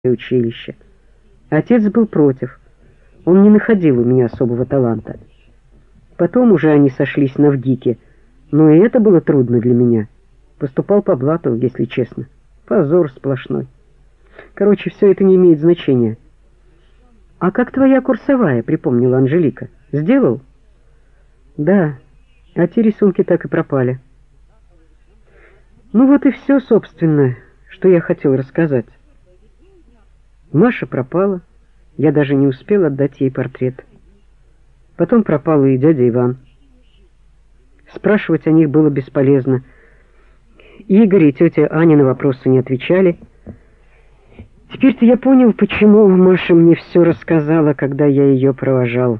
училище. Отец был против. Он не находил у меня особого таланта. Потом уже они сошлись на ВГИКе, но и это было трудно для меня. Поступал по блату, если честно. Позор сплошной. Короче, все это не имеет значения. «А как твоя курсовая?» — припомнила Анжелика. «Сделал?» «Да, а те рисунки так и пропали». Ну вот и все, собственно, что я хотел рассказать. Маша пропала. Я даже не успел отдать ей портрет. Потом пропал и дядя Иван. Спрашивать о них было бесполезно. Игорь и тетя Аня на вопросы не отвечали. Теперь-то я понял, почему Маша мне все рассказала, когда я ее провожал.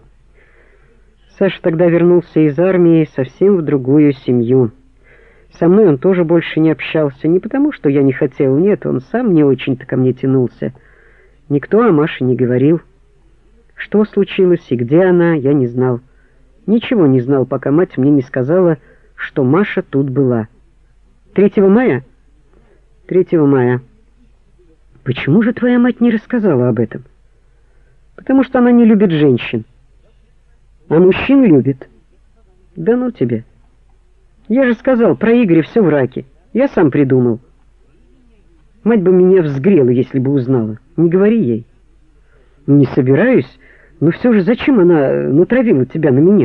Саша тогда вернулся из армии совсем в другую семью. Со мной он тоже больше не общался, не потому, что я не хотел, нет, он сам не очень-то ко мне тянулся. Никто о Маше не говорил. Что случилось и где она, я не знал. Ничего не знал, пока мать мне не сказала, что Маша тут была. 3 мая? 3 мая. Почему же твоя мать не рассказала об этом? Потому что она не любит женщин. А мужчин любит. Да ну тебе. Я же сказал, про Игоря все в раке. Я сам придумал. Мать бы меня взгрела, если бы узнала. Не говори ей. Не собираюсь, но все же зачем она натравила тебя на меня?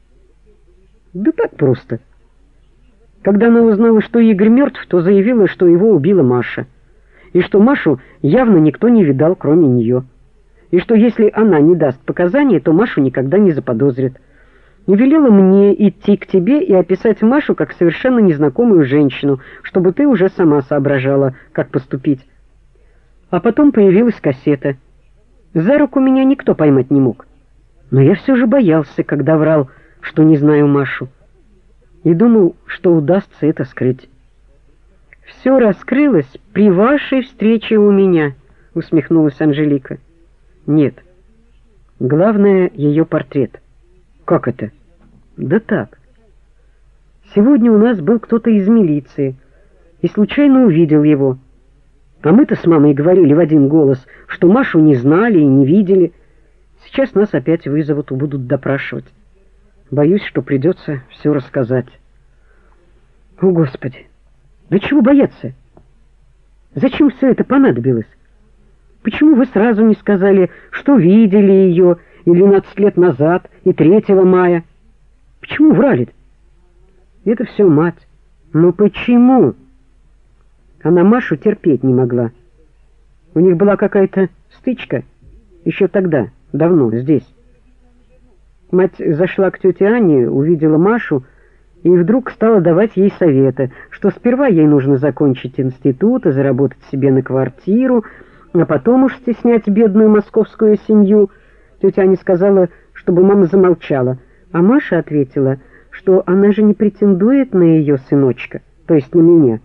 Да так просто. Когда она узнала, что Игорь мертв, то заявила, что его убила Маша. И что Машу явно никто не видал, кроме нее. И что если она не даст показания, то Машу никогда не заподозрит. И велела мне идти к тебе и описать Машу как совершенно незнакомую женщину, чтобы ты уже сама соображала, как поступить. А потом появилась кассета. За руку меня никто поймать не мог. Но я все же боялся, когда врал, что не знаю Машу. И думал, что удастся это скрыть. «Все раскрылось при вашей встрече у меня», — усмехнулась Анжелика. «Нет. Главное — ее портрет». «Как это?» «Да так. Сегодня у нас был кто-то из милиции, и случайно увидел его. А мы-то с мамой говорили в один голос, что Машу не знали и не видели. Сейчас нас опять вызовут и будут допрашивать. Боюсь, что придется все рассказать». «О, Господи! Да чего бояться? Зачем все это понадобилось? Почему вы сразу не сказали, что видели ее и 12 лет назад, и 3 мая? Почему врали-то?» «Это все мать». «Но почему?» Она Машу терпеть не могла. У них была какая-то стычка еще тогда, давно, здесь. Мать зашла к тете Ане, увидела Машу и вдруг стала давать ей советы, что сперва ей нужно закончить институт и заработать себе на квартиру, а потом уж стеснять бедную московскую семью. Тетя Аня сказала, чтобы мама замолчала, а Маша ответила, что она же не претендует на ее сыночка, то есть на меня.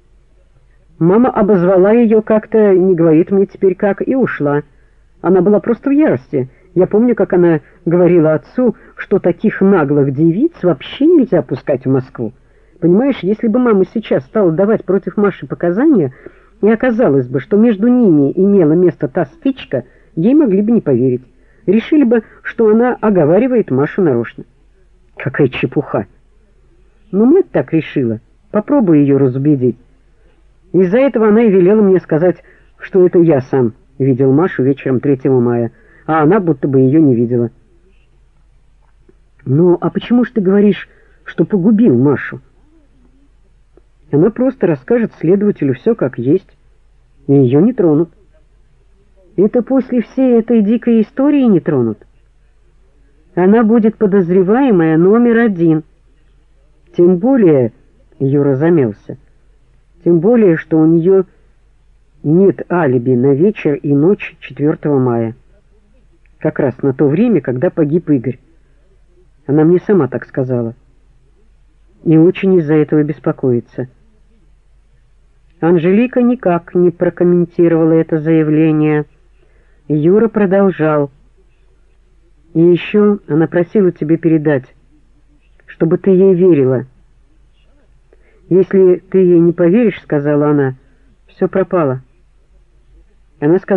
Мама обозвала ее как-то, не говорит мне теперь как, и ушла. Она была просто в ярости. Я помню, как она говорила отцу, что таких наглых девиц вообще нельзя пускать в Москву. Понимаешь, если бы мама сейчас стала давать против Маши показания, и оказалось бы, что между ними имела место та стычка, ей могли бы не поверить. Решили бы, что она оговаривает Машу нарочно. Какая чепуха! Но мать так решила. Попробуй ее разубедить. Из-за этого она и велела мне сказать, что это я сам видел Машу вечером 3 мая, а она будто бы ее не видела. «Ну, а почему ж ты говоришь, что погубил Машу?» Она просто расскажет следователю все как есть, и ее не тронут. Это после всей этой дикой истории не тронут. Она будет подозреваемая номер 1. Тем более, Юра замялся, тем более, что у нее нет алиби на вечер и ночь 4 мая. Как раз на то время, когда погиб Игорь. Она мне сама так сказала. И очень из-за этого беспокоится. Анжелика никак не прокомментировала это заявление. Юра продолжал. И еще она просила тебе передать, чтобы ты ей верила. «Если ты ей не поверишь, — сказала она, — все пропало». Она сказала,